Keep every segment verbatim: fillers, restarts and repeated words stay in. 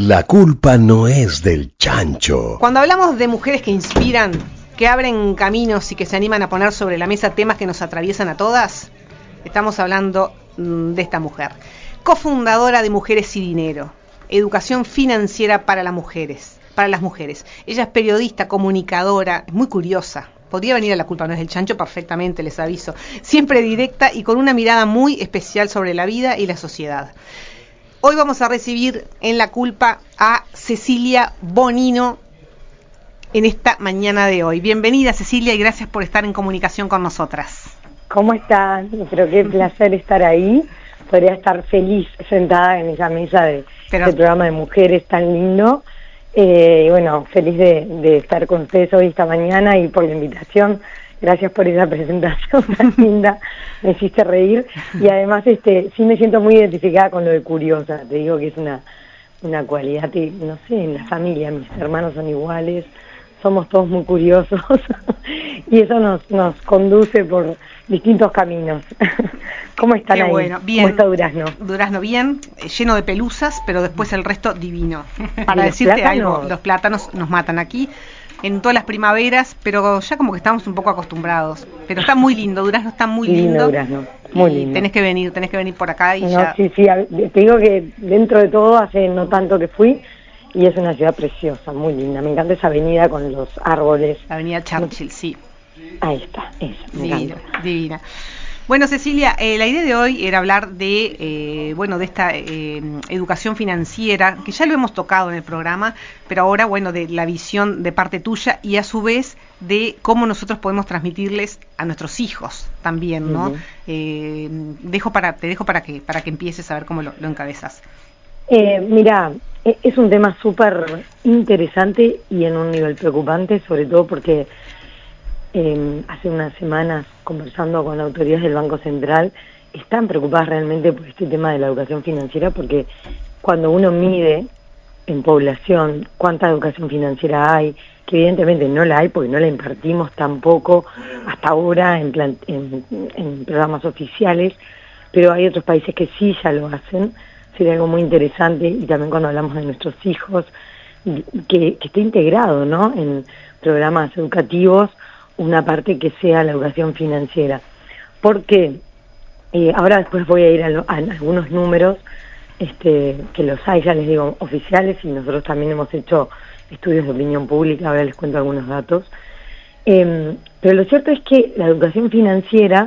La culpa no es del chancho. Cuando hablamos de mujeres que inspiran, que abren caminos y que se animan a poner sobre la mesa temas que nos atraviesan a todas, estamos hablando mmm, de esta mujer. Cofundadora de Mujeres y Dinero, educación financiera para las mujeres, para las mujeres. Ella es periodista, comunicadora, es muy curiosa. Podría venir a La culpa no es del chancho perfectamente, les aviso. Siempre directa y con una mirada muy especial sobre la vida y la sociedad. Hoy vamos a recibir en La culpa a Cecilia Bonino en esta mañana de hoy. Bienvenida, Cecilia, y gracias por estar en comunicación con nosotras. ¿Cómo están? Pero qué placer estar ahí. Podría estar feliz sentada en esa mesa de Pero... este programa de mujeres tan lindo. Eh, y bueno, feliz de, de estar con ustedes hoy esta mañana y por la invitación. Gracias por esa presentación tan linda, me hiciste reír. Y además este sí me siento muy identificada con lo de curiosa. Te digo que es una, una cualidad, que, no sé, en la familia, mis hermanos son iguales, somos todos muy curiosos y eso nos, nos conduce por distintos caminos. ¿Cómo están Qué ahí? Bueno, bien. ¿Cómo está Durazno? Durazno bien, lleno de pelusas, pero después el resto divino. Para decirte plátanos? algo, los plátanos nos matan aquí en todas las primaveras, pero ya como que estamos un poco acostumbrados. Pero está muy lindo, Durazno está muy lindo. Lindo Durazno, muy y lindo. Tenés que venir, tenés que venir por acá y no, ya. Sí, sí, te digo que dentro de todo hace no tanto que fui y es una ciudad preciosa, muy linda. Me encanta esa avenida con los árboles. La avenida Churchill, sí. Ahí está, esa, me Divina, encanta. divina. Bueno, Cecilia, eh, la idea de hoy era hablar de, eh, bueno, de esta eh, educación financiera, que ya lo hemos tocado en el programa, pero ahora, bueno, de la visión de parte tuya y a su vez de cómo nosotros podemos transmitirles a nuestros hijos también, ¿no? Uh-huh. Eh, dejo para, te dejo para que, para que empieces a ver cómo lo, lo encabezas. Eh, mira, es un tema súper interesante y en un nivel preocupante, sobre todo porque Eh, hace unas semanas, conversando con autoridades del Banco Central, están preocupadas realmente por este tema de la educación financiera, porque cuando uno mide en población cuánta educación financiera hay, que evidentemente no la hay porque no la impartimos tampoco hasta ahora en, plan, en, en programas oficiales, pero hay otros países que sí ya lo hacen. Sería algo muy interesante, y también cuando hablamos de nuestros hijos, que, que esté integrado, ¿no?, en programas educativos, una parte que sea la educación financiera. Porque eh, ahora después voy a ir a, lo, a algunos números, este, que los hay, ya les digo, oficiales, y nosotros también hemos hecho estudios de opinión pública, ahora les cuento algunos datos. Eh, pero lo cierto es que la educación financiera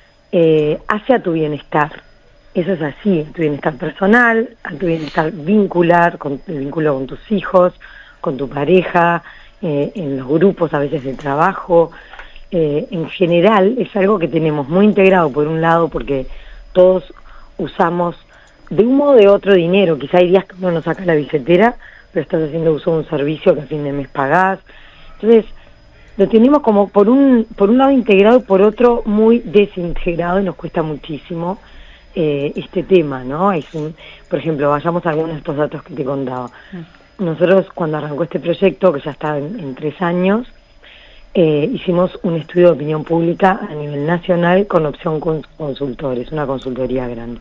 eh, hace a tu bienestar. Eso es así, a tu bienestar personal, a tu bienestar vincular, con el vínculo con tus hijos, con tu pareja, Eh, en los grupos a veces de trabajo. Eh, en general es algo que tenemos muy integrado, por un lado porque todos usamos de un modo o de otro dinero. Quizá hay días que uno no saca la billetera, pero estás haciendo uso de un servicio que a fin de mes pagás. Entonces lo tenemos como por un por un lado integrado y por otro muy desintegrado, y nos cuesta muchísimo eh, este tema, ¿no? Es un, por ejemplo, vayamos a algunos de estos datos que te contaba. Nosotros, cuando arrancó este proyecto, que ya está en, en tres años, eh, hicimos un estudio de opinión pública a nivel nacional con opción cons- consultores, una consultoría grande.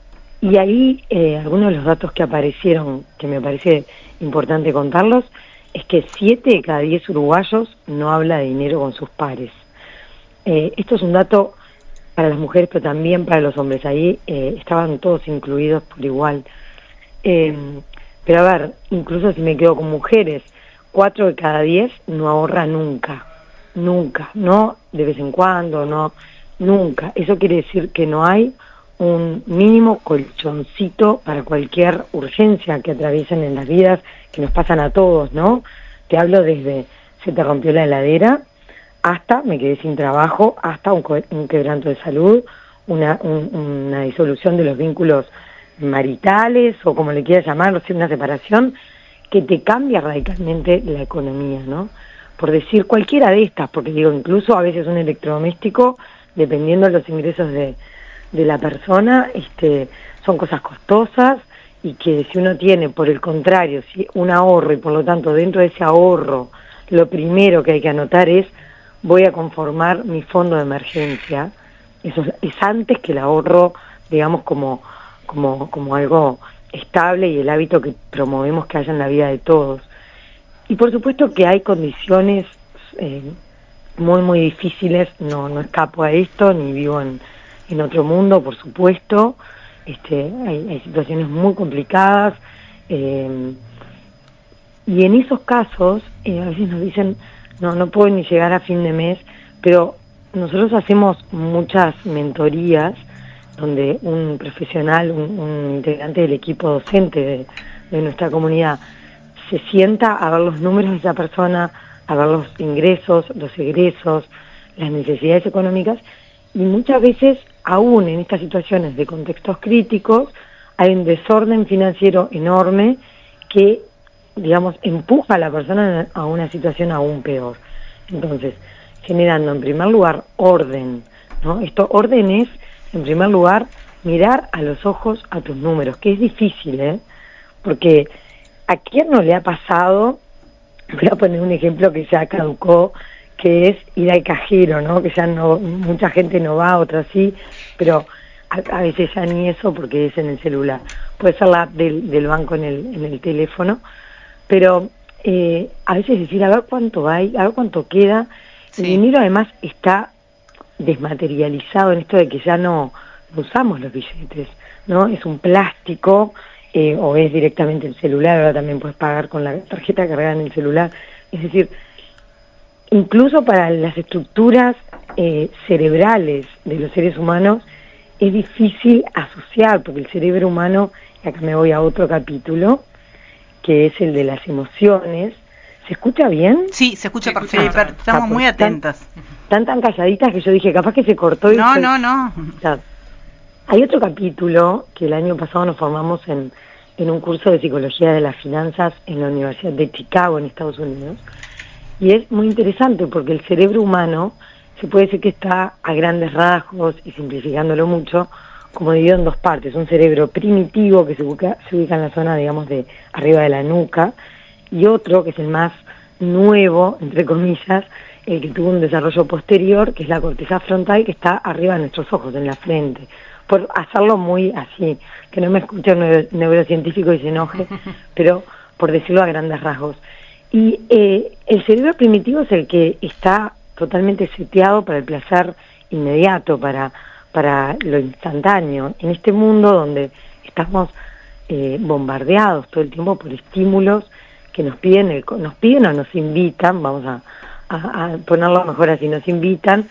Y ahí, eh, algunos de los datos que aparecieron, que me parece importante contarlos, es que siete de cada diez uruguayos no habla de dinero con sus pares. Eh, esto es un dato para las mujeres, pero también para los hombres. Ahí eh, estaban todos incluidos por igual. Eh, Pero a ver, incluso si me quedo con mujeres, cuatro de cada diez no ahorra nunca, nunca, no de vez en cuando, no, nunca. Eso quiere decir que no hay un mínimo colchoncito para cualquier urgencia que atraviesen en las vidas, que nos pasan a todos, ¿no? Te hablo desde se te rompió la heladera, hasta me quedé sin trabajo, hasta un, un quebranto de salud, una, un, una disolución de los vínculos maritales, o como le quieras llamar, o sea, una separación que te cambia radicalmente la economía, ¿no? Por decir cualquiera de estas, porque digo, incluso a veces un electrodoméstico, dependiendo de los ingresos de, de la persona, este, son cosas costosas, y que si uno tiene, por el contrario, si un ahorro, y por lo tanto dentro de ese ahorro, lo primero que hay que anotar es, voy a conformar mi fondo de emergencia. Eso es, es antes que el ahorro, digamos, como como como algo estable y el hábito que promovemos que haya en la vida de todos. Y por supuesto que hay condiciones eh, muy, muy difíciles, no, no escapo a esto, ni vivo en, en otro mundo, por supuesto. Este, hay, hay situaciones muy complicadas, eh, y en esos casos eh, a veces nos dicen, no, no puedo ni llegar a fin de mes, pero nosotros hacemos muchas mentorías donde un profesional, un, un integrante del equipo docente de, de nuestra comunidad se sienta a ver los números de esa persona, a ver los ingresos, los egresos, las necesidades económicas, y muchas veces, aún en estas situaciones de contextos críticos, hay un desorden financiero enorme que, digamos, empuja a la persona a una situación aún peor. Entonces, generando en primer lugar orden, ¿no? Esto, orden es, en primer lugar, mirar a los ojos a tus números, que es difícil, ¿eh? Porque ¿a quién no le ha pasado? Voy a poner un ejemplo que ya caducó, que es ir al cajero, ¿no? Que ya no, mucha gente no va, otras sí, pero a, a veces ya ni eso porque es en el celular. Puede ser la app del, del banco en el, en el teléfono, pero eh, a veces decir, a ver cuánto hay, a ver cuánto queda. Sí. El dinero además está desmaterializado en esto de que ya no, no usamos los billetes, ¿no? Es un plástico, eh, o es directamente el celular, ahora también puedes pagar con la tarjeta cargada en el celular. Es decir, incluso para las estructuras eh, cerebrales de los seres humanos es difícil asociar, porque el cerebro humano, y acá me voy a otro capítulo, que es el de las emociones. ¿Se escucha bien? Sí, se escucha sí, perfecto. Sí, estamos muy atentas. Tan, tan calladitas que yo dije, capaz que se cortó. Y no, se... no, no, no. Hay otro capítulo que el año pasado nos formamos en, en un curso de Psicología de las Finanzas en la Universidad de Chicago, en Estados Unidos, y es muy interesante porque el cerebro humano se puede decir que está a grandes rasgos y simplificándolo mucho, como dividido en dos partes: un cerebro primitivo que se ubica, se ubica en la zona, digamos, de arriba de la nuca, y otro que es el más nuevo, entre comillas, el que tuvo un desarrollo posterior, que es la corteza frontal, que está arriba de nuestros ojos, en la frente. Por hacerlo muy así, que no me escuche un neuro, neurocientífico y se enoje, pero por decirlo a grandes rasgos. Y eh, el cerebro primitivo es el que está totalmente seteado para el placer inmediato, para, para lo instantáneo. En este mundo donde estamos eh, bombardeados todo el tiempo por estímulos que nos piden, el, nos piden o nos invitan, vamos a, a, a ponerlo mejor así, nos invitan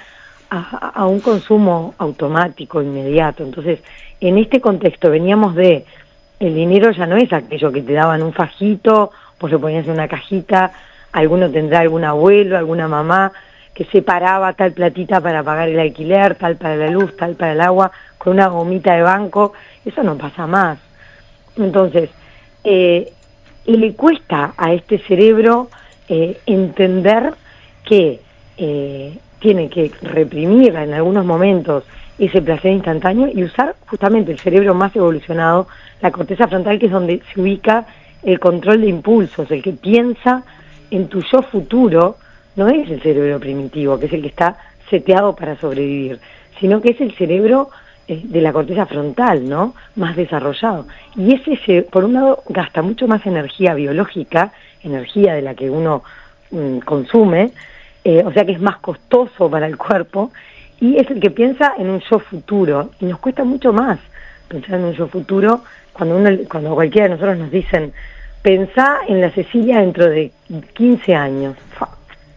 a, a un consumo automático, inmediato. Entonces, en este contexto veníamos de, el dinero ya no es aquello que te daban un fajito, pues lo ponías en una cajita, alguno tendrá algún abuelo, alguna mamá que separaba tal platita para pagar el alquiler, tal para la luz, tal para el agua, con una gomita de banco. Eso no pasa más. Entonces, eh, y le cuesta a este cerebro eh, entender que eh, tiene que reprimir en algunos momentos ese placer instantáneo y usar justamente el cerebro más evolucionado, la corteza frontal, que es donde se ubica el control de impulsos, el que piensa en tu yo futuro. No es el cerebro primitivo, que es el que está seteado para sobrevivir, sino que es el cerebro eh, de la corteza frontal, ¿no? Más desarrollado. Y ese, se, por un lado, gasta mucho más energía biológica, energía de la que uno mm, consume, eh, o sea que es más costoso para el cuerpo, y es el que piensa en un yo futuro, y nos cuesta mucho más pensar en un yo futuro cuando uno, cuando cualquiera de nosotros nos dicen, pensá en la Cecilia dentro de quince años. Fa,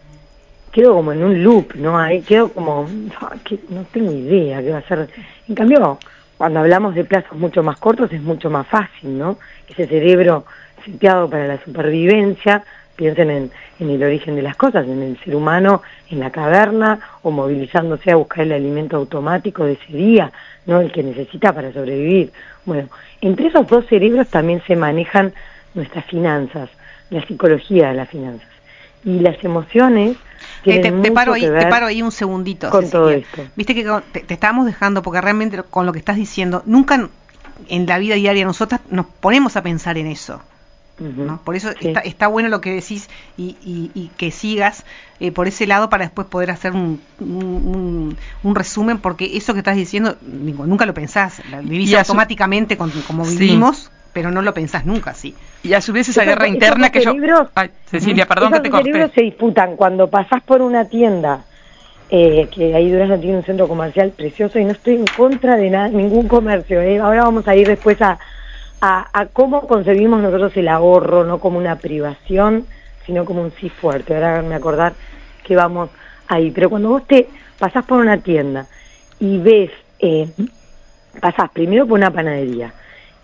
quedo como en un loop, ¿no? Ahí quedo como, fa, que no tengo idea qué va a ser. En cambio, cuando hablamos de plazos mucho más cortos es mucho más fácil, ¿no? Ese cerebro seteado para la supervivencia, piensen en, en el origen de las cosas, en el ser humano, en la caverna, o movilizándose a buscar el alimento automático de ese día, ¿no? El que necesita para sobrevivir. Bueno, entre esos dos cerebros también se manejan nuestras finanzas, la psicología de las finanzas. Y las emociones tienen eh, te, mucho te paro ahí, que ver te paro ahí un segundito, con Cecilia. todo esto. Viste que te, te estábamos dejando, porque realmente con lo que estás diciendo, nunca en la vida diaria nosotras nos ponemos a pensar en eso. Uh-huh. ¿No? Por eso sí. está, está bueno lo que decís y, y, y que sigas eh, por ese lado para después poder hacer un, un, un resumen, porque eso que estás diciendo digo, nunca lo pensás, vivís automáticamente con, como vivimos. Sí. pero no lo pensás nunca así. Y a su vez esa Esos- guerra esos interna dos que yo... cerebros- Ay, Cecilia, perdón que Esos te dos corté. cerebros se disputan cuando pasás por una tienda, eh, que ahí Durazno tiene un centro comercial precioso, y no estoy en contra de nada, ningún comercio. ¿eh? Ahora vamos a ir después a, a, a cómo concebimos nosotros el ahorro, no como una privación, sino como un sí fuerte. Ahora me acordar que vamos ahí. Pero cuando vos te pasás por una tienda y ves, eh, pasás primero por una panadería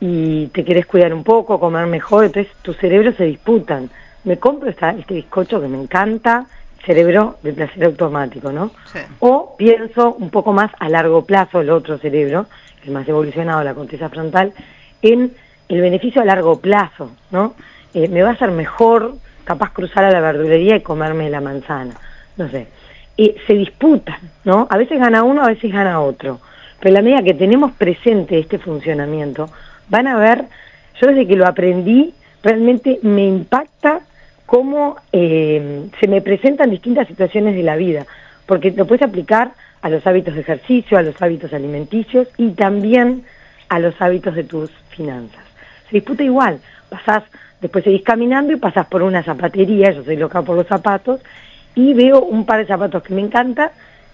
y te querés cuidar un poco, comer mejor, entonces tus cerebros se disputan. Me compro esta, este bizcocho que me encanta, cerebro de placer automático, ¿no? Sí. O pienso un poco más a largo plazo, el otro cerebro, el más evolucionado, la corteza frontal, en el beneficio a largo plazo, ¿no? Eh, me va a hacer mejor capaz cruzar a la verdulería y comerme la manzana, no sé. Eh, se disputan, ¿no? A veces gana uno, a veces gana otro. Pero en la medida que tenemos presente este funcionamiento, van a ver, yo desde que lo aprendí, realmente me impacta cómo eh, se me presentan distintas situaciones de la vida, porque lo puedes aplicar a los hábitos de ejercicio, a los hábitos alimenticios y también a los hábitos de tus finanzas. Se disputa igual, pasás, después seguís caminando y pasás por una zapatería, yo soy loca por los zapatos, y veo un par de zapatos que me encanta,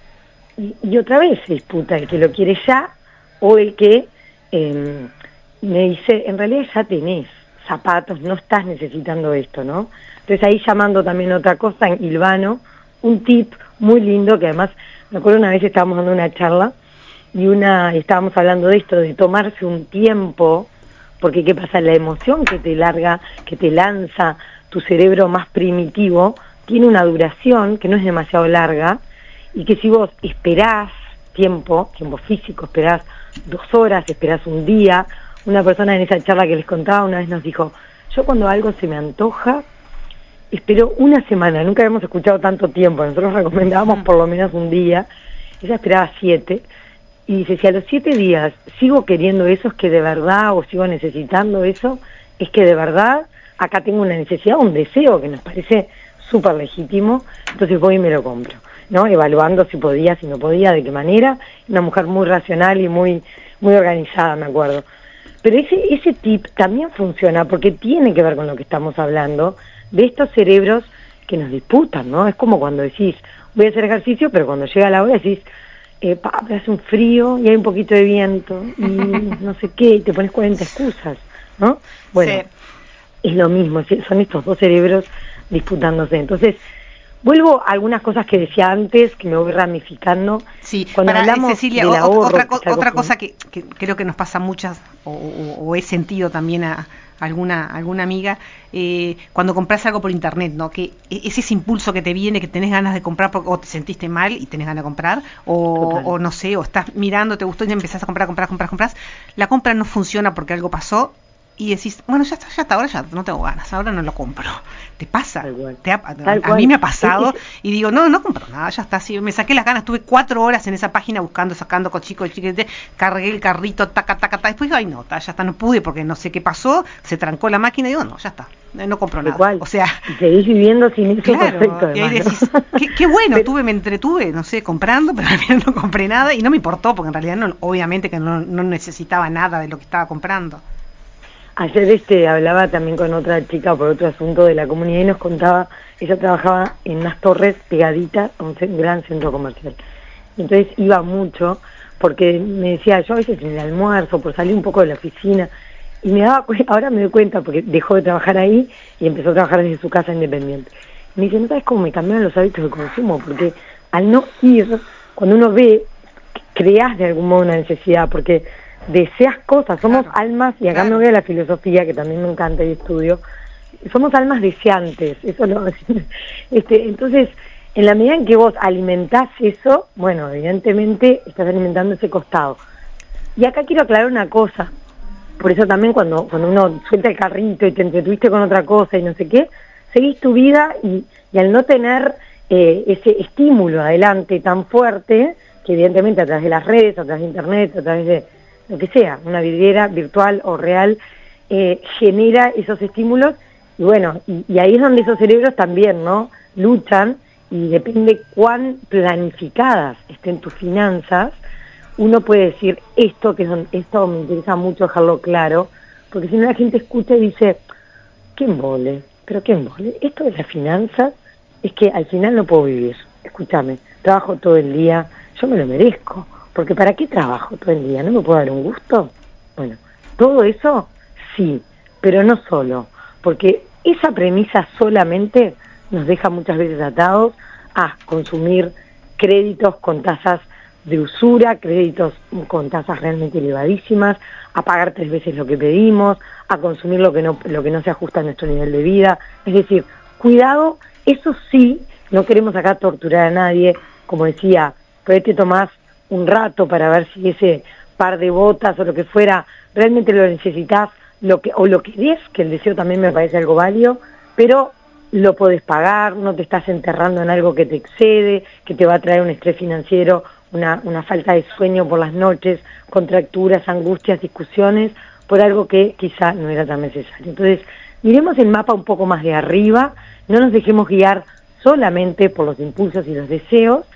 y, y otra vez se disputa el que lo quiere ya o el que eh, me dice, en realidad ya tenés zapatos, no estás necesitando esto, ¿no? Entonces ahí llamando también otra cosa, en hilvano, un tip muy lindo que además, me acuerdo una vez estábamos dando una charla y una estábamos hablando de esto, de tomarse un tiempo, porque ¿qué pasa? La emoción que te larga, que te lanza tu cerebro más primitivo, tiene una duración que no es demasiado larga, y que si vos esperás tiempo, tiempo físico, esperás dos horas, esperás un día. Una persona en esa charla que les contaba una vez nos dijo, yo cuando algo se me antoja, espero una semana, nunca habíamos escuchado tanto tiempo, nosotros recomendábamos por lo menos un día, ella esperaba siete, y dice, si a los siete días sigo queriendo eso, es que de verdad, o sigo necesitando eso, es que de verdad acá tengo una necesidad, un deseo que nos parece súper legítimo, entonces voy y me lo compro, ¿no? Evaluando si podía, si no podía, de qué manera. Una mujer muy racional y muy, muy organizada, me acuerdo. Pero ese, ese tip también funciona porque tiene que ver con lo que estamos hablando, de estos cerebros que nos disputan, ¿no? Es como cuando decís, voy a hacer ejercicio, pero cuando llega la hora decís, eh, pa, hace un frío y hay un poquito de viento y no sé qué, y te pones cuarenta excusas, ¿no? Bueno, Sí. es lo mismo, son estos dos cerebros disputándose. Entonces, vuelvo a algunas cosas que decía antes, que me voy ramificando. Sí, Cuando para, hablamos Cecilia, del o- ahorro, otra, que co- es algo otra que- cosa que, que creo que nos pasa a muchas, o, o- o he sentido también a alguna alguna amiga, eh, cuando compras algo por internet, ¿no? Que es ese impulso que te viene, que tenés ganas de comprar porque o te sentiste mal y tenés ganas de comprar, o, Total. o no sé, o estás mirando, te gustó y empezás a comprar, comprar, comprar, comprar. La compra no funciona porque algo pasó y decís, bueno, ya está, ya está, ahora ya no tengo ganas, ahora no lo compro. ¿Te pasa? Tal cual. Te ha- Tal a, a cual. mí me ha pasado Es- y digo, no, no compro nada, ya está, sí, me saqué las ganas, estuve cuatro horas en esa página buscando, sacando cochico, chiquete, cargué el carrito, taca, taca, taca, después, ay no, ta, ya está, no pude porque no sé qué pasó, se trancó la máquina y digo, no, ya está, eh, no compro Tal nada. cual. O sea, Y seguís viviendo sin eso, claro, perfecto, y ahí además, decís, ¿no? qué, qué bueno, Pero- tuve, me entretuve, no sé, comprando, pero al final no compré nada y no me importó porque en realidad no, obviamente que no, no necesitaba nada de lo que estaba comprando. Ayer este hablaba también con otra chica por otro asunto de la comunidad y nos contaba, ella trabajaba en unas torres pegaditas a un ce- gran centro comercial. Entonces iba mucho porque me decía, yo a veces en el almuerzo, por salir un poco de la oficina, y me daba cuenta, ahora me doy cuenta porque dejó de trabajar ahí y empezó a trabajar desde su casa independiente. Me dice, ¿no sabes cómo me cambiaron los hábitos de consumo? Porque al no ir, cuando uno ve, creás de algún modo una necesidad, porque deseas cosas, somos Claro, almas, y acá claro. me voy a la filosofía, que también me encanta y estudio, somos almas deseantes, eso lo, este, entonces, en la medida en que vos alimentás eso, bueno, evidentemente estás alimentando ese costado. Y acá quiero aclarar una cosa, por eso también cuando, cuando uno suelta el carrito y te entretuviste con otra cosa y no sé qué, seguís tu vida y, y al no tener eh, ese estímulo adelante tan fuerte, que evidentemente a través de las redes, a través de internet, a través de lo que sea, una vidriera virtual o real, eh, genera esos estímulos, y bueno, y, y ahí es donde esos cerebros también, ¿no?, luchan, y depende cuán planificadas estén tus finanzas, uno puede decir esto, que son, esto me interesa mucho dejarlo claro, porque si no la gente escucha y dice, qué embole, pero qué embole, esto de las finanzas es que al final no puedo vivir, escúchame, trabajo todo el día, yo me lo merezco, porque ¿para qué trabajo todo el día? ¿No me puedo dar un gusto? Bueno, todo eso sí, pero no solo, porque esa premisa solamente nos deja muchas veces atados a consumir créditos con tasas de usura, créditos con tasas realmente elevadísimas, a pagar tres veces lo que pedimos, a consumir lo que no, lo que no se ajusta a nuestro nivel de vida. Es decir, cuidado, eso sí, no queremos acá torturar a nadie, como decía, pero te tomás un rato para ver si ese par de botas o lo que fuera, realmente lo necesitas, lo que, o lo querés, que el deseo también me parece algo válido, pero lo podés pagar, no te estás enterrando en algo que te excede, que te va a traer un estrés financiero, una, una falta de sueño por las noches, contracturas, angustias, discusiones, por algo que quizá no era tan necesario. Entonces, miremos el mapa un poco más de arriba, no nos dejemos guiar solamente por los impulsos y los deseos,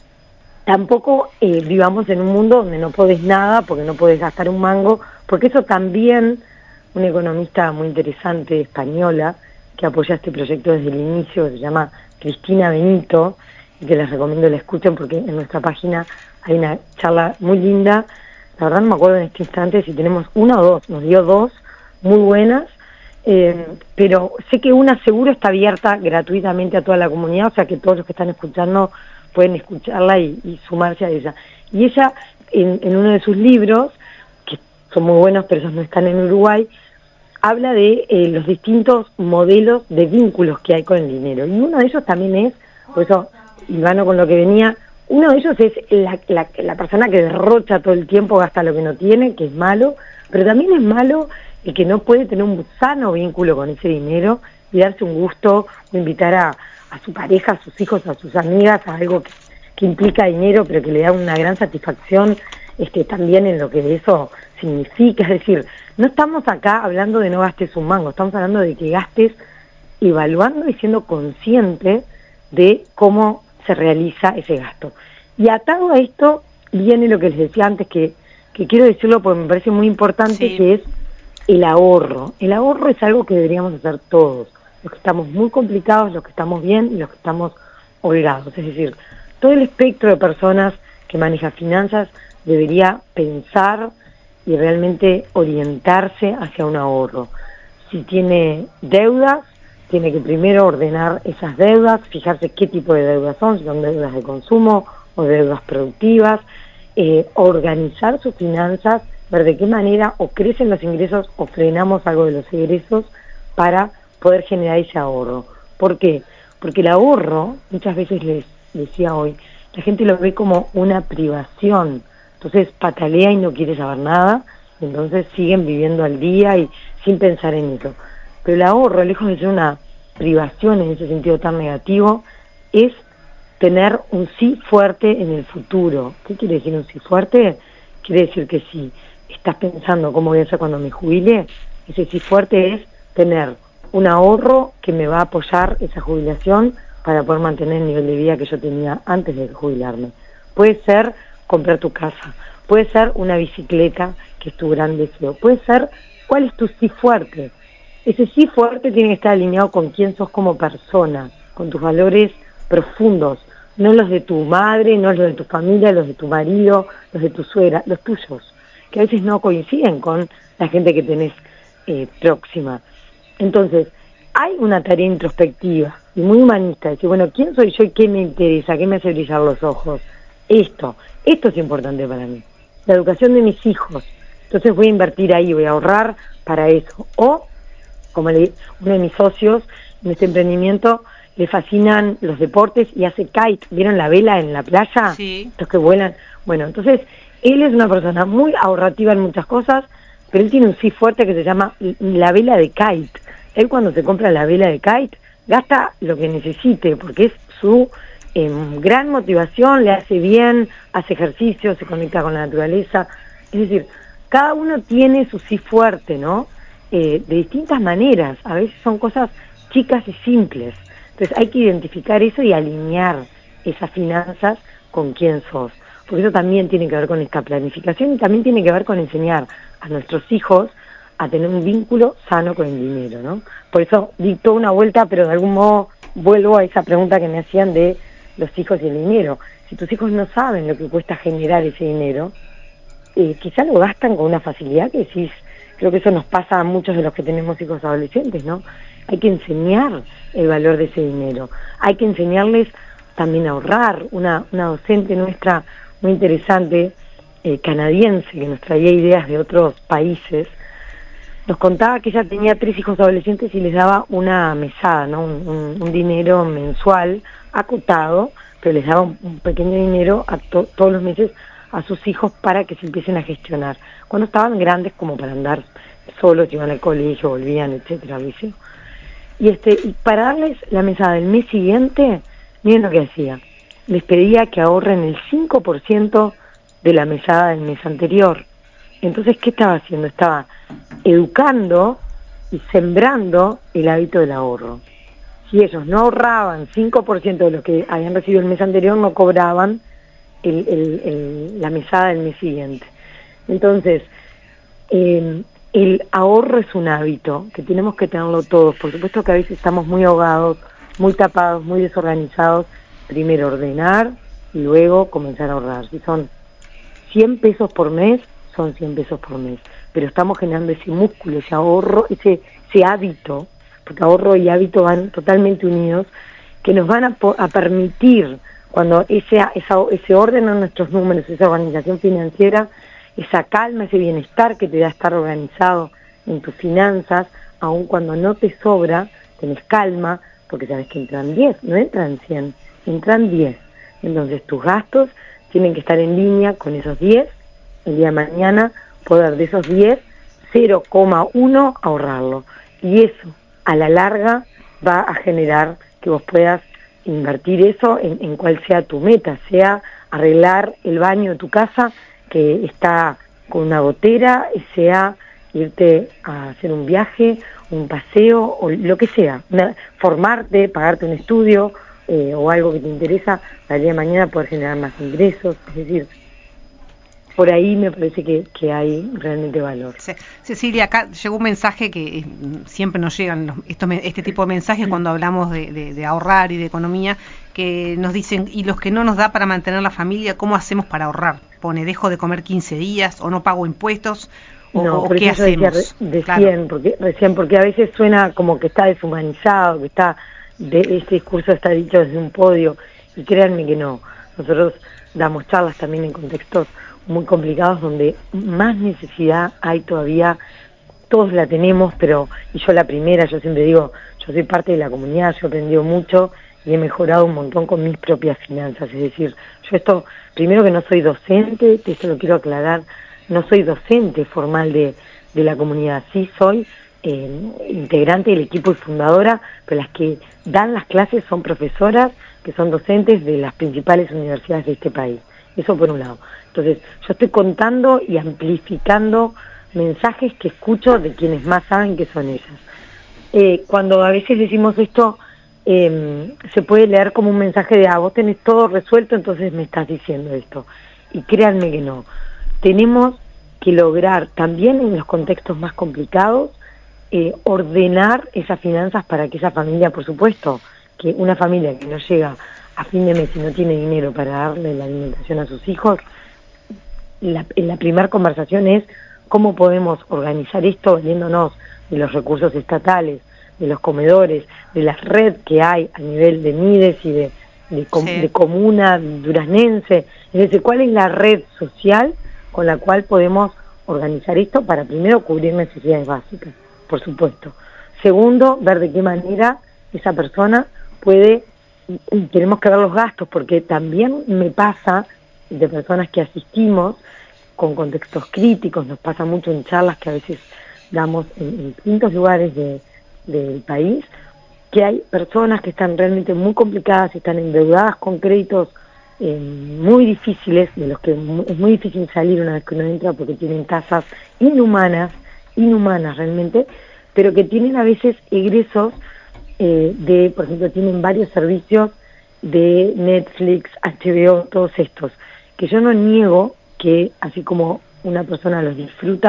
tampoco eh, vivamos en un mundo donde no podés nada, porque no podés gastar un mango, porque eso también, una economista muy interesante española, que apoya este proyecto desde el inicio, que se llama Cristina Benito, y que les recomiendo la escuchen porque en nuestra página hay una charla muy linda, la verdad no me acuerdo en este instante si tenemos una o dos, nos dio dos muy buenas, eh, pero sé que una seguro está abierta gratuitamente a toda la comunidad, o sea que todos los que están escuchando pueden escucharla y, y sumarse a ella. Y ella, en, en uno de sus libros, que son muy buenos, pero esos no están en Uruguay, habla de eh, los distintos modelos de vínculos que hay con el dinero. Y uno de ellos también es, por eso, Ivano con lo que venía, uno de ellos es la, la, la persona que derrocha todo el tiempo, gasta lo que no tiene, que es malo, pero también es malo el que no puede tener un sano vínculo con ese dinero y darse un gusto o invitar a, a su pareja, a sus hijos, a sus amigas, a algo que, que implica dinero, pero que le da una gran satisfacción este, también en lo que eso significa. Es decir, no estamos acá hablando de no gastes un mango, estamos hablando de que gastes evaluando y siendo consciente de cómo se realiza ese gasto. Y atado a esto viene lo que les decía antes, que, que quiero decirlo porque me parece muy importante, sí. Que es el ahorro. El ahorro es algo que deberíamos hacer todos, los que estamos muy complicados, los que estamos bien y los que estamos holgados. Es decir, todo el espectro de personas que maneja finanzas debería pensar y realmente orientarse hacia un ahorro. Si tiene deudas, tiene que primero ordenar esas deudas, fijarse qué tipo de deudas son, si son deudas de consumo o deudas productivas, eh, organizar sus finanzas, ver de qué manera o crecen los ingresos o frenamos algo de los egresos para poder generar ese ahorro. ¿Por qué? Porque el ahorro, muchas veces les decía hoy, la gente lo ve como una privación, entonces patalea y no quiere saber nada, entonces siguen viviendo al día y sin pensar en eso. Pero el ahorro, lejos de ser una privación en ese sentido tan negativo, es tener un sí fuerte en el futuro. ¿Qué quiere decir un sí fuerte? Quiere decir que si estás pensando cómo voy a hacer cuando me jubile, ese sí fuerte es tener un ahorro que me va a apoyar esa jubilación para poder mantener el nivel de vida que yo tenía antes de jubilarme. Puede ser comprar tu casa, puede ser una bicicleta, que es tu gran deseo, puede ser cuál es tu sí fuerte. Ese sí fuerte tiene que estar alineado con quién sos como persona, con tus valores profundos, no los de tu madre, no los de tu familia, los de tu marido, los de tu suegra, los tuyos, que a veces no coinciden con la gente que tenés eh, próxima. Entonces, hay una tarea introspectiva y muy humanista, decir, bueno, ¿quién soy yo y qué me interesa, qué me hace brillar los ojos? Esto, esto es importante para mí, la educación de mis hijos. Entonces voy a invertir ahí, voy a ahorrar para eso. O, como le, uno de mis socios en este emprendimiento, le fascinan los deportes y hace kite. ¿Vieron la vela en la playa? Sí. Los que vuelan. Bueno, entonces, él es una persona muy ahorrativa en muchas cosas, pero él tiene un sí fuerte que se llama la vela de kite. Él cuando se compra la vela de kite, gasta lo que necesite, porque es su eh, gran motivación, le hace bien, hace ejercicio, se conecta con la naturaleza. Es decir, cada uno tiene su sí fuerte, ¿no? Eh, de distintas maneras, a veces son cosas chicas y simples. Entonces hay que identificar eso y alinear esas finanzas con quién sos. Porque eso también tiene que ver con esta planificación y también tiene que ver con enseñar a nuestros hijos a tener un vínculo sano con el dinero, ¿no? Por eso di toda una vuelta, pero de algún modo vuelvo a esa pregunta que me hacían de los hijos y el dinero. Si tus hijos no saben lo que cuesta generar ese dinero, eh, quizá lo gastan con una facilidad que decís, creo que eso nos pasa a muchos de los que tenemos hijos adolescentes, ¿no? Hay que enseñar el valor de ese dinero, hay que enseñarles también a ahorrar. Una, una docente nuestra muy interesante, eh, canadiense, que nos traía ideas de otros países, nos contaba que ella tenía tres hijos adolescentes y les daba una mesada, ¿no? un, un, un dinero mensual acotado, pero les daba un, un pequeño dinero a to, todos los meses a sus hijos para que se empiecen a gestionar. Cuando estaban grandes como para andar solos, iban al colegio, volvían, etcétera, ¿viste? Y este, y para darles la mesada del mes siguiente, miren lo que hacía. Les pedía que ahorren el cinco por ciento de la mesada del mes anterior. Entonces, ¿qué estaba haciendo? Estaba educando y sembrando el hábito del ahorro. Si ellos no ahorraban cinco por ciento de lo que habían recibido el mes anterior, no cobraban el, el, el, la mesada del mes siguiente. Entonces, eh, el ahorro es un hábito que tenemos que tenerlo todos. Por supuesto que a veces estamos muy ahogados, muy tapados, muy desorganizados. Primero ordenar y luego comenzar a ahorrar. Si son cien pesos por mes, son cien pesos por mes. Pero estamos generando ese músculo, ese ahorro, ese, ese hábito, porque ahorro y hábito van totalmente unidos, que nos van a, a permitir, cuando ese, esa, ese orden en nuestros números, esa organización financiera, esa calma, ese bienestar que te da estar organizado en tus finanzas, aun cuando no te sobra, tenés calma, porque sabes que entran diez, no entran cien, entran diez. Entonces tus gastos tienen que estar en línea con esos diez, el día de mañana poder de esos diez, cero coma uno ahorrarlo. Y eso, a la larga, va a generar que vos puedas invertir eso en, en cual sea tu meta, sea arreglar el baño de tu casa que está con una gotera, sea irte a hacer un viaje, un paseo o lo que sea, una, formarte, pagarte un estudio eh, o algo que te interesa, para el día de mañana poder generar más ingresos. Es decir, por ahí me parece que, que hay realmente valor. Sí. Cecilia, acá llegó un mensaje que siempre nos llegan los, estos, este tipo de mensajes cuando hablamos de, de, de ahorrar y de economía, que nos dicen, y los que no nos da para mantener la familia, ¿cómo hacemos para ahorrar? Pone, dejo de comer quince días o no pago impuestos. O, no, o por qué eso yo hacemos. decía recién, Claro. porque, recién, porque a veces suena como que está deshumanizado, que está de este discurso está dicho desde un podio, y créanme que no. Nosotros damos charlas también en contextos muy complicados donde más necesidad hay todavía. Todos la tenemos, pero, y yo la primera, yo siempre digo, yo soy parte de la comunidad, yo he aprendido mucho y he mejorado un montón con mis propias finanzas. Es decir, yo esto, primero que no soy docente, esto lo quiero aclarar, no soy docente formal de, de la comunidad, sí soy eh, integrante del equipo y fundadora, pero las que dan las clases son profesoras que son docentes de las principales universidades de este país. Eso por un lado. Entonces, yo estoy contando y amplificando mensajes que escucho de quienes más saben que son ellas. Eh, cuando a veces decimos esto, eh, se puede leer como un mensaje de, ah, vos tenés todo resuelto, entonces me estás diciendo esto. Y créanme que no. Tenemos que lograr, también en los contextos más complicados, eh, ordenar esas finanzas para que esa familia, por supuesto, que una familia que no llega a fin de mes y no tiene dinero para darle la alimentación a sus hijos, la, la primera conversación es cómo podemos organizar esto valiéndonos de los recursos estatales, de los comedores, de la red que hay a nivel de Mides y de, de, com, Sí. de comuna duraznense. Es decir, ¿cuál es la red social con la cual podemos organizar esto para primero cubrir necesidades básicas, por supuesto? Segundo, ver de qué manera esa persona puede, y tenemos que ver los gastos, porque también me pasa de personas que asistimos con contextos críticos, nos pasa mucho en charlas que a veces damos en, en distintos lugares de, del país, que hay personas que están realmente muy complicadas, están endeudadas con créditos eh, muy difíciles, de los que es muy difícil salir una vez que uno entra porque tienen tasas inhumanas, inhumanas realmente, pero que tienen a veces egresos eh, de, por ejemplo, tienen varios servicios de Netflix, H B O, todos estos, que yo no niego que así como una persona los disfruta,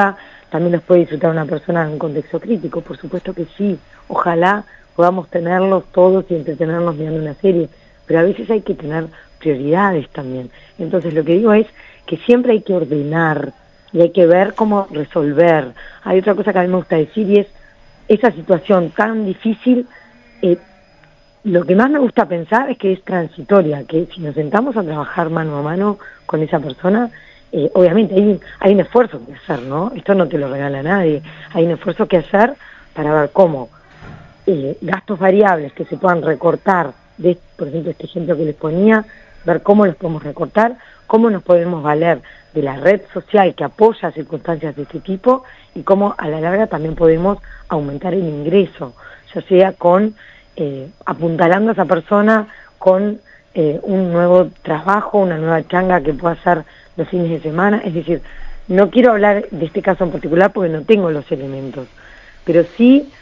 también los puede disfrutar una persona en un contexto crítico, por supuesto que sí, ojalá podamos tenerlos todos y entretenernos mirando una serie, pero a veces hay que tener prioridades también. Entonces lo que digo es que siempre hay que ordenar y hay que ver cómo resolver. Hay otra cosa que a mí me gusta decir y es esa situación tan difícil, eh, lo que más me gusta pensar es que es transitoria, que si nos sentamos a trabajar mano a mano con esa persona, eh, obviamente hay un, hay un esfuerzo que hacer, ¿no? Esto no te lo regala nadie, hay un esfuerzo que hacer para ver cómo eh, gastos variables que se puedan recortar, de, por ejemplo, este ejemplo que les ponía, ver cómo los podemos recortar, cómo nos podemos valer de la red social que apoya circunstancias de este tipo y cómo a la larga también podemos aumentar el ingreso, ya sea con eh, apuntalando a esa persona con eh, un nuevo trabajo, una nueva changa que pueda hacer los fines de semana. Es decir, no quiero hablar de este caso en particular porque no tengo los elementos, pero sí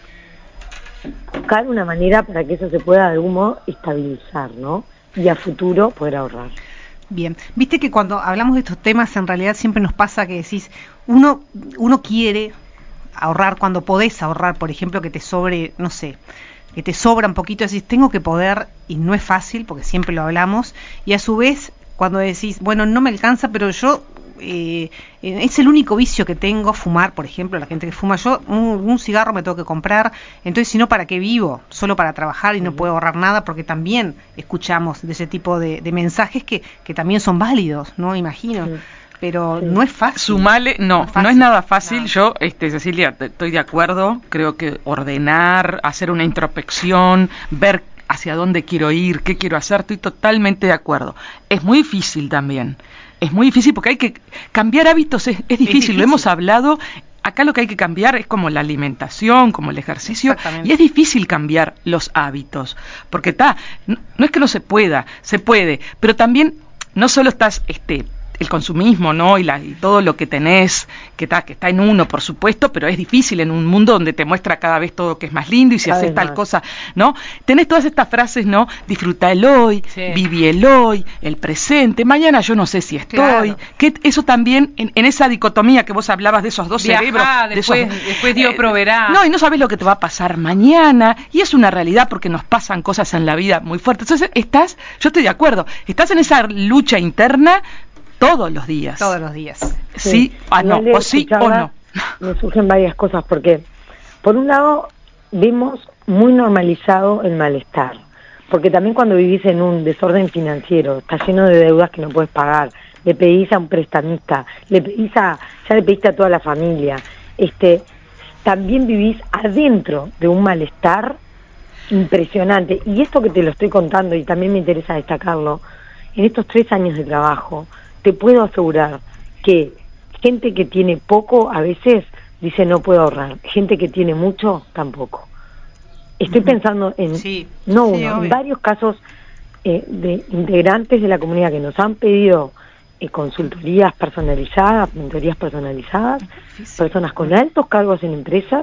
buscar una manera para que eso se pueda de algún modo estabilizar, ¿no? Y a futuro poder ahorrar. Bien, viste que cuando hablamos de estos temas en realidad siempre nos pasa que decís, uno, uno quiere ahorrar cuando podés ahorrar, por ejemplo, que te sobre, no sé, que te sobra un poquito, decís, tengo que poder, y no es fácil, porque siempre lo hablamos, y a su vez, cuando decís, bueno, no me alcanza, pero yo, eh, es el único vicio que tengo, fumar, por ejemplo, la gente que fuma, yo un, un cigarro me tengo que comprar, entonces si no, ¿para qué vivo? Solo para trabajar y no puedo ahorrar nada, porque también escuchamos de ese tipo de, de mensajes que, que también son válidos, ¿no? Imagino. Sí. Pero sí. no es fácil. Sumale, no, no es, no es nada fácil. Nada. Yo, este, Cecilia, estoy de acuerdo. Creo que ordenar, hacer una introspección, ver hacia dónde quiero ir, qué quiero hacer, estoy totalmente de acuerdo. Es muy difícil también. Es muy difícil porque hay que cambiar hábitos, es, es, difícil, es difícil, lo hemos hablado. Acá lo que hay que cambiar es como la alimentación, como el ejercicio, y es difícil cambiar los hábitos, porque está, no, no es que no se pueda, se puede, pero también no solo estás este el consumismo, ¿no? Y, la, y todo lo que tenés, que está, que está en uno, por supuesto, pero es difícil en un mundo donde te muestra cada vez todo que es más lindo y si haces tal cosa, ¿no? Tenés todas estas frases, ¿no? Disfruta el hoy, sí. Viví el hoy, el presente, mañana yo no sé si estoy, claro. Que eso también, en, en esa dicotomía que vos hablabas de esos dos Viajá, cerebros, después, de esos, después Dios eh, proveerá. No, y no sabés lo que te va a pasar mañana, y es una realidad porque nos pasan cosas en la vida muy fuertes. Entonces, estás, yo estoy de acuerdo, estás en esa lucha interna todos los días. Todos los días. Sí, sí ah, no, o sí o no. Me surgen varias cosas, porque por un lado vemos muy normalizado el malestar, porque también cuando vivís en un desorden financiero, estás lleno de deudas que no puedes pagar, le pedís a un prestamista, le pedís a, ya le pediste a toda la familia, este, también vivís adentro de un malestar impresionante, y esto que te lo estoy contando, y también me interesa destacarlo, en estos tres años de trabajo, te puedo asegurar que gente que tiene poco a veces dice no puedo ahorrar, gente que tiene mucho tampoco. Estoy uh-huh. pensando en sí, no sí, uno, obvio. en varios casos eh, de integrantes de la comunidad que nos han pedido eh, consultorías personalizadas, mentorías personalizadas, sí, sí. Personas con altos cargos en empresas,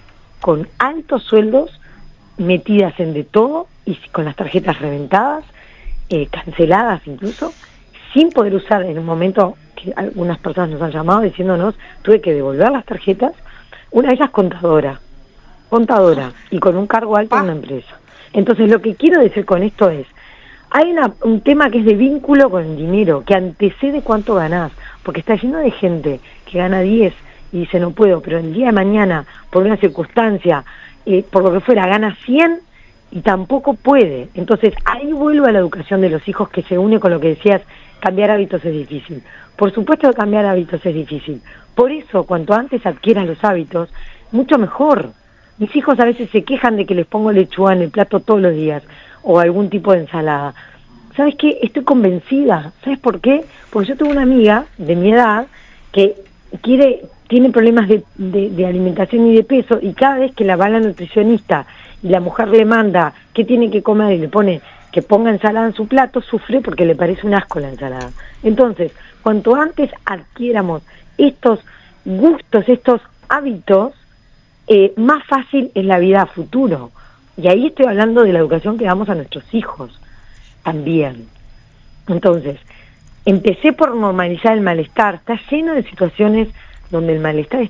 con altos sueldos, metidas en de todo y con las tarjetas reventadas, eh, canceladas incluso, sin poder usar en un momento que algunas personas nos han llamado diciéndonos, tuve que devolver las tarjetas. Una de ellas contadora, contadora, y con un cargo alto en una empresa. Entonces lo que quiero decir con esto es, hay una, un tema que es de vínculo con el dinero, que antecede cuánto ganás, porque está lleno de gente que gana diez y dice no puedo, pero el día de mañana, por una circunstancia, eh, por lo que fuera, gana cien y tampoco puede. Entonces ahí vuelvo a la educación de los hijos, que se une con lo que decías, cambiar hábitos es difícil. Por supuesto que cambiar hábitos es difícil. Por eso, cuanto antes adquieras los hábitos, mucho mejor. Mis hijos a veces se quejan de que les pongo lechuga en el plato todos los días, o algún tipo de ensalada. ¿Sabes qué? Estoy convencida. ¿Sabes por qué? Porque yo tengo una amiga de mi edad que quiere, tiene problemas de, de, de alimentación y de peso, y cada vez que la va a la nutricionista y la mujer le manda qué tiene que comer y le pone que ponga ensalada en su plato, sufre porque le parece un asco la ensalada. Entonces, cuanto antes adquiéramos estos gustos, estos hábitos, eh, más fácil es la vida a futuro. Y ahí estoy hablando de la educación que damos a nuestros hijos también. Entonces, empecé por normalizar el malestar. Está lleno de situaciones donde el malestar está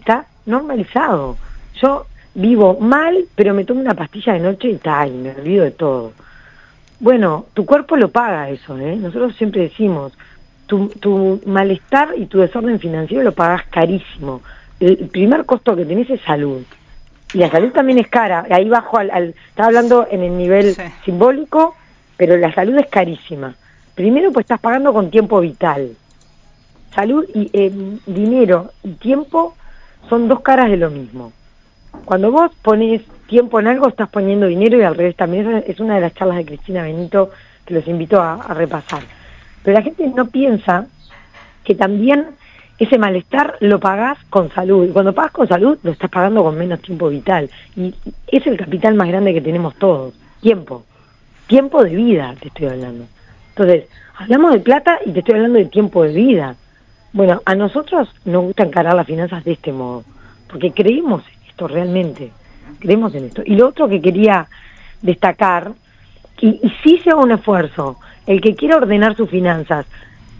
normalizado. Yo vivo mal, pero me tomo una pastilla de noche y tal, me olvido de todo. Bueno, tu cuerpo lo paga eso, ¿eh? Nosotros siempre decimos, tu, tu malestar y tu desorden financiero lo pagas carísimo. El, el primer costo que tenés es salud. Y la salud también es cara. Ahí bajo al, al estaba hablando en el nivel sí. simbólico, pero la salud es carísima. Primero, pues estás pagando con tiempo vital. Salud y eh, dinero y tiempo son dos caras de lo mismo. Cuando vos pones tiempo en algo, estás poniendo dinero, y al revés también. Esa es una de las charlas de Cristina Benito que los invito a, a repasar. Pero la gente no piensa que también ese malestar lo pagás con salud. Y cuando pagas con salud, lo estás pagando con menos tiempo vital. Y es el capital más grande que tenemos todos. Tiempo. Tiempo de vida, te estoy hablando. Entonces, hablamos de plata y te estoy hablando de tiempo de vida. Bueno, a nosotros nos gusta encarar las finanzas de este modo, porque creemos en esto realmente. Creemos en esto. Y lo otro que quería destacar, y, y sí se haga un esfuerzo, el que quiera ordenar sus finanzas,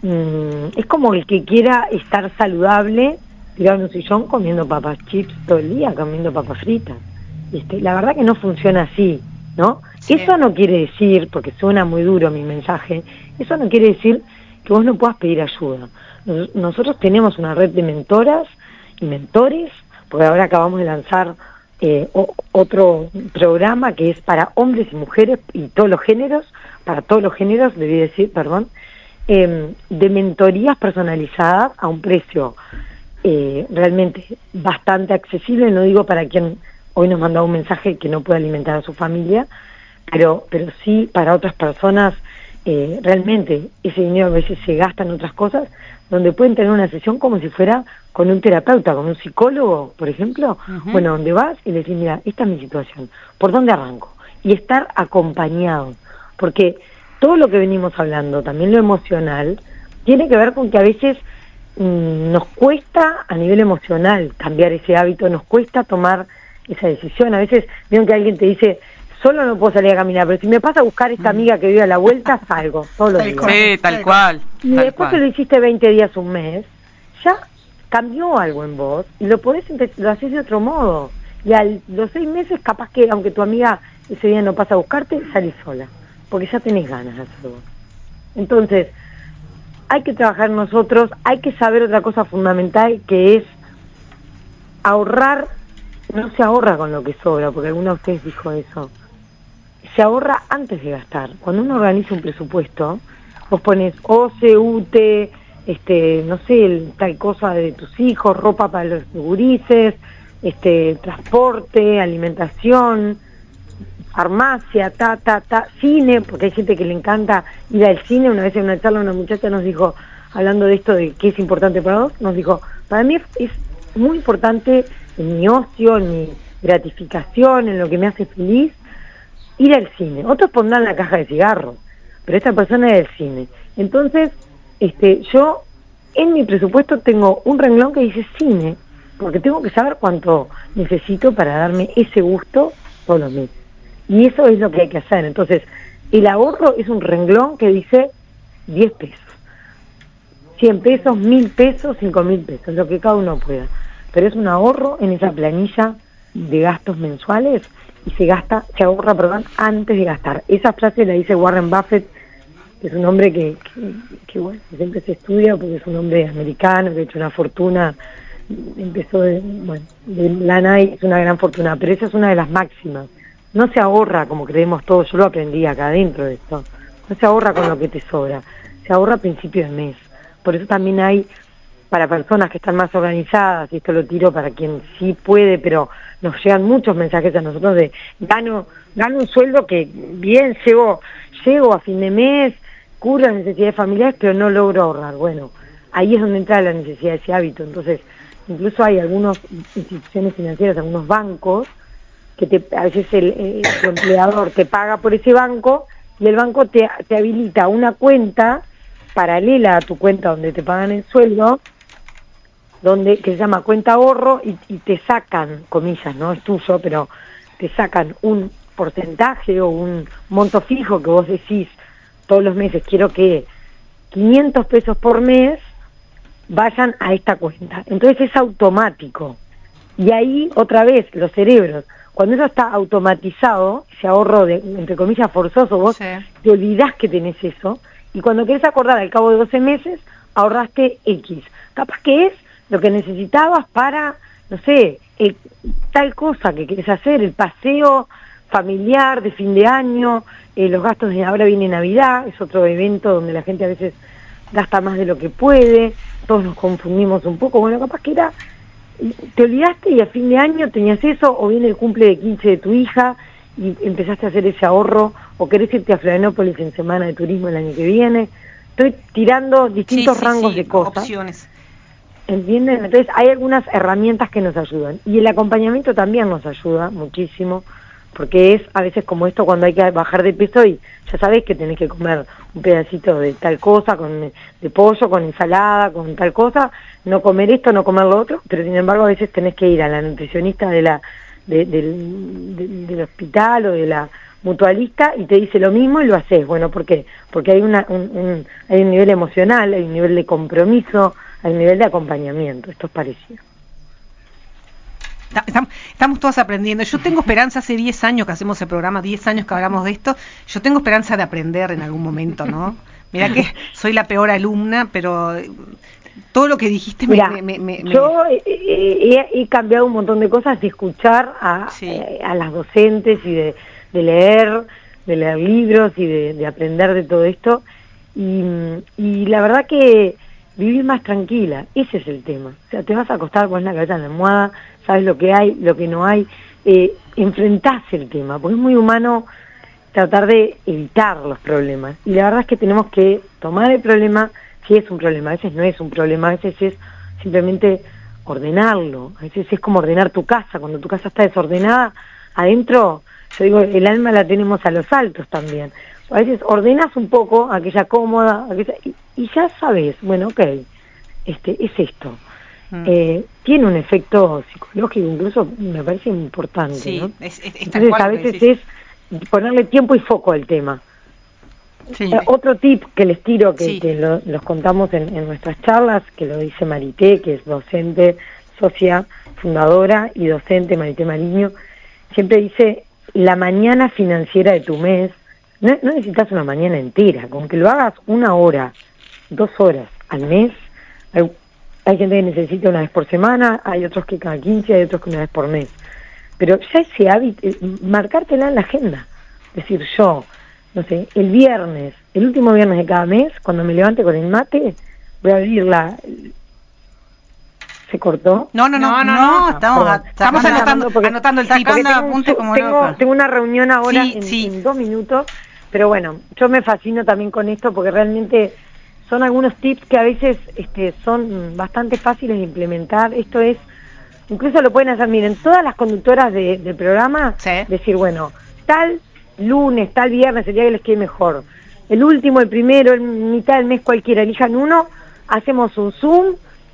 es como el que quiera estar saludable, tirado en un sillón comiendo papas chips todo el día, comiendo papas fritas. Este, la verdad que no funciona así, ¿no? Sí. Eso no quiere decir, porque suena muy duro mi mensaje, eso no quiere decir que vos no puedas pedir ayuda. Nos, nosotros tenemos una red de mentoras y mentores, porque ahora acabamos de lanzar eh, o, otro programa que es para hombres y mujeres y todos los géneros, para todos los géneros, debí decir, perdón, Eh, de mentorías personalizadas a un precio eh, realmente bastante accesible. No digo para quien hoy nos manda un mensaje que no puede alimentar a su familia, pero pero sí para otras personas. Eh, realmente ese dinero a veces se gasta en otras cosas, donde pueden tener una sesión como si fuera con un terapeuta, con un psicólogo, por ejemplo. Uh-huh. Bueno, donde vas y le decís, mira, esta es mi situación, ¿por dónde arranco? Y estar acompañado, porque todo lo que venimos hablando, también lo emocional, tiene que ver con que a veces mmm, nos cuesta a nivel emocional cambiar ese hábito, nos cuesta tomar esa decisión. A veces veo que alguien te dice, solo no puedo salir a caminar, pero si me pasa a buscar esta amiga que vive a la vuelta, salgo todos los días. Sí, tal cual. Y tal después cual. que lo hiciste veinte días, un mes, ya cambió algo en vos y lo podés lo haces de otro modo. Y a los seis meses, capaz que aunque tu amiga ese día no pasa a buscarte, salís sola, porque ya tenés ganas de hacerlo. Entonces, hay que trabajar nosotros, hay que saber otra cosa fundamental, que es ahorrar. No se ahorra con lo que sobra, porque alguno de ustedes dijo eso. Se ahorra antes de gastar. Cuando uno organiza un presupuesto, vos pones O C, U T, este, no sé, el, tal cosa de tus hijos, ropa para los gurises, este, transporte, alimentación, farmacia, ta, ta, ta, cine, porque hay gente que le encanta ir al cine. Una vez en una charla una muchacha nos dijo, hablando de esto de qué es importante para vos, nos dijo, para mí es muy importante en mi ocio, en mi gratificación, en lo que me hace feliz, ir al cine. Otros pondrán la caja de cigarros, pero esta persona es del cine. Entonces, este, yo en mi presupuesto tengo un renglón que dice cine, porque tengo que saber cuánto necesito para darme ese gusto todos los meses. Y eso es lo que hay que hacer. Entonces, el ahorro es un renglón que dice diez pesos, cien pesos, mil pesos, cinco mil pesos, lo que cada uno pueda. Pero es un ahorro en esa planilla de gastos mensuales y se gasta, se ahorra, perdón, antes de gastar. Esa frase la dice Warren Buffett, que es un hombre que, que, que bueno, siempre se estudia porque es un hombre americano que ha hecho una fortuna, empezó de, bueno, de lana y es una gran fortuna, pero esa es una de las máximas. No se ahorra como creemos todos, yo lo aprendí acá adentro de esto, no se ahorra con lo que te sobra, se ahorra a principio de mes. Por eso también hay, para personas que están más organizadas, y esto lo tiro para quien sí puede, pero nos llegan muchos mensajes a nosotros de gano, gano un sueldo que bien llego, llego a fin de mes, cubro las necesidades familiares, pero no logro ahorrar. Bueno, ahí es donde entra la necesidad de ese hábito. Entonces, incluso hay algunas instituciones financieras, algunos bancos, que te, a veces el, el, el empleador te paga por ese banco y el banco te, te habilita una cuenta paralela a tu cuenta donde te pagan el sueldo, donde que se llama cuenta ahorro, y, y te sacan, comillas, no es tuyo, pero te sacan un porcentaje o un monto fijo que vos decís todos los meses, quiero que quinientos pesos por mes vayan a esta cuenta. Entonces es automático. Y ahí, otra vez, los cerebros, cuando eso está automatizado, ese ahorro, de, entre comillas, forzoso, vos Sí. te olvidás que tenés eso, y cuando querés acordar al cabo de doce meses, ahorraste X. Capaz que es lo que necesitabas para, no sé, el, tal cosa que querés hacer, el paseo familiar de fin de año, eh, los gastos de ahora viene Navidad, es otro evento donde la gente a veces gasta más de lo que puede, todos nos confundimos un poco, bueno, capaz que era, te olvidaste y a fin de año tenías eso, o viene el cumple de quince de tu hija y empezaste a hacer ese ahorro, o querés irte a Florianópolis en semana de turismo el año que viene. Estoy tirando distintos Sí, sí, rangos sí, de cosas. opciones. ¿Entienden? Entonces hay algunas herramientas que nos ayudan. Y el acompañamiento también nos ayuda muchísimo, porque es a veces como esto cuando hay que bajar de peso y ya sabés que tenés que comer un pedacito de tal cosa, con de pollo, con ensalada, con tal cosa, no comer esto, no comer lo otro, pero sin embargo a veces tenés que ir a la nutricionista de la de, del, de, del hospital o de la mutualista y te dice lo mismo y lo haces. Bueno, ¿por qué? Porque hay, una, un, un, hay un nivel emocional, hay un nivel de compromiso, hay un nivel de acompañamiento. Esto es parecido. Estamos, estamos todos aprendiendo. Yo tengo esperanza, hace diez años que hacemos el programa, diez años que hablamos de esto, yo tengo esperanza de aprender en algún momento, ¿no? Mirá que soy la peor alumna, pero todo lo que dijiste me... Mirá, me, me, me yo he, he, he cambiado un montón de cosas de escuchar a, sí. a las docentes y de, de leer, de leer libros y de, de aprender de todo esto, y, y la verdad que vivir más tranquila, ese es el tema. O sea, te vas a acostar, pones la cabeza en la almohada, sabes lo que hay, lo que no hay, eh, enfrentás el tema, porque es muy humano tratar de evitar los problemas. Y la verdad es que tenemos que tomar el problema, si es un problema, a veces no es un problema, a veces es simplemente ordenarlo, a veces es como ordenar tu casa, cuando tu casa está desordenada, adentro, yo digo, el alma la tenemos a los altos también. A veces ordenas un poco, aquella cómoda, aquella, y, y ya sabes, bueno, ok, este, es esto. Mm. Eh, tiene un efecto psicológico, incluso me parece importante, sí, ¿no? es, es, es Entonces cual a veces es ponerle tiempo y foco al tema. Sí. Eh, otro tip que les tiro, que, sí. que lo, los contamos en, en nuestras charlas, que lo dice Marité, que es docente, socia, fundadora y docente, Marité Mariño, siempre dice, la mañana financiera de tu mes, no, no necesitas una mañana entera, con que lo hagas una hora, dos horas al mes, hay, hay gente que necesita una vez por semana, hay otros que cada quince, hay otros que una vez por mes. Pero ya ese hábito, marcártela en la agenda. Es decir, yo, no sé, el viernes, el último viernes de cada mes, cuando me levante con el mate, voy a abrir la... ¿Se cortó? No, no, no, no, no, no estamos, a, estamos anotando, porque, anotando el tip. Tengo, apuntes como tengo, tengo una reunión ahora sí, en, sí. en dos minutos, pero bueno, yo me fascino también con esto porque realmente son algunos tips que a veces este, son bastante fáciles de implementar. Esto es... Incluso lo pueden hacer, miren, todas las conductoras de, del programa, sí. decir, bueno, tal lunes, tal viernes, el día que les quede mejor. El último, el primero, el mitad del mes, cualquiera, elijan uno, hacemos un Zoom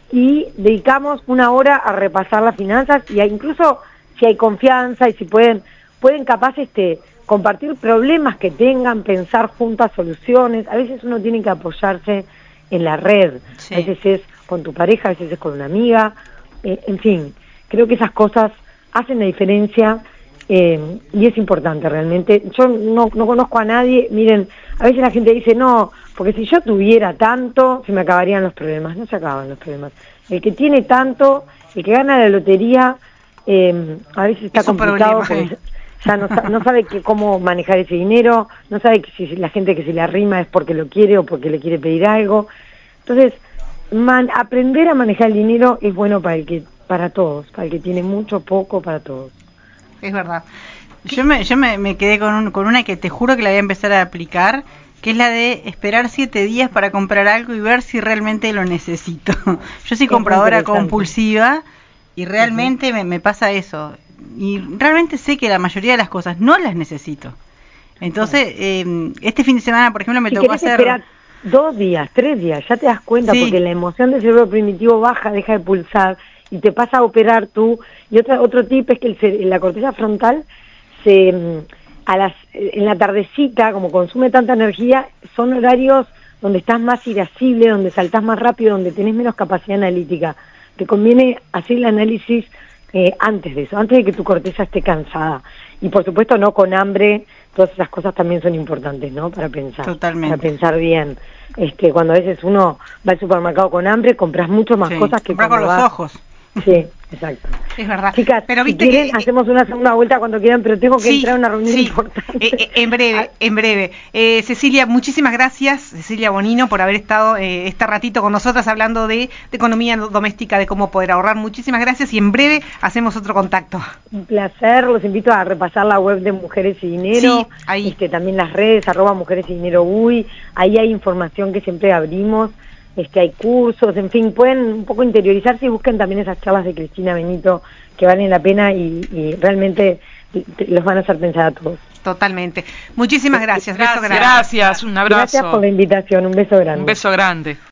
y dedicamos una hora a repasar las finanzas y a, incluso si hay confianza y si pueden, pueden capaz este, compartir problemas que tengan, pensar juntas soluciones. A veces uno tiene que apoyarse en la red, sí. a veces es con tu pareja, a veces es con una amiga, eh, en fin. Creo que esas cosas hacen la diferencia eh, y es importante realmente. Yo no, no conozco a nadie, miren, a veces la gente dice, no, porque si yo tuviera tanto, se me acabarían los problemas. No se acaban los problemas. El que tiene tanto, el que gana la lotería, eh, a veces está complicado porque ya, ya no, no sabe que, cómo manejar ese dinero, no sabe que si la gente que se le arrima es porque lo quiere o porque le quiere pedir algo. Entonces, man, aprender a manejar el dinero es bueno para el que para todos, para el que tiene mucho, poco, para todos. Es verdad. Yo me, yo me, me quedé con, un, con una que te juro que la voy a empezar a aplicar, que es la de esperar siete días para comprar algo y ver si realmente lo necesito. Yo soy compradora compulsiva y realmente uh-huh. me, me pasa eso. Y realmente sé que la mayoría de las cosas no las necesito. Entonces, eh, este fin de semana, por ejemplo, me si tocó hacer... Esperar dos días, tres días, ya te das cuenta, sí. porque la emoción del cerebro primitivo baja, deja de pulsar y te pasa a operar tú. Y otra, otro tip es que el, la corteza frontal se a las en la tardecita, como consume tanta energía, son horarios donde estás más irascible, donde saltás más rápido, donde tenés menos capacidad analítica. Te conviene hacer el análisis eh, antes de eso, antes de que tu corteza esté cansada. Y por supuesto no con hambre, todas esas cosas también son importantes, ¿no? Para pensar. Totalmente. Para pensar bien. Este, cuando a veces uno va al supermercado con hambre, compras mucho más Sí, cosas que compras cuando con los vas- ojos. Sí, exacto. Es verdad. Chicas, pero si viste quieren, que, hacemos una segunda vuelta cuando quieran, pero tengo que sí, entrar a una reunión sí, importante. eh, eh, en breve, en breve. Eh, Cecilia, muchísimas gracias, Cecilia Bonino, por haber estado eh, este ratito con nosotras hablando de, de economía doméstica, de cómo poder ahorrar. Muchísimas gracias y en breve hacemos otro contacto. Un placer, los invito a repasar la web de Mujeres y Dinero, Sí, ahí. este, también las redes, arroba Mujeres y Dinero U Y, ahí hay información que siempre abrimos, este, hay cursos, en fin, pueden un poco interiorizarse y busquen también esas charlas de Cristina Benito que valen la pena y, y realmente los van a hacer pensar a todos. Totalmente. Muchísimas gracias. Beso Gracias, grande. gracias, un abrazo. Gracias por la invitación, un beso grande. Un beso grande.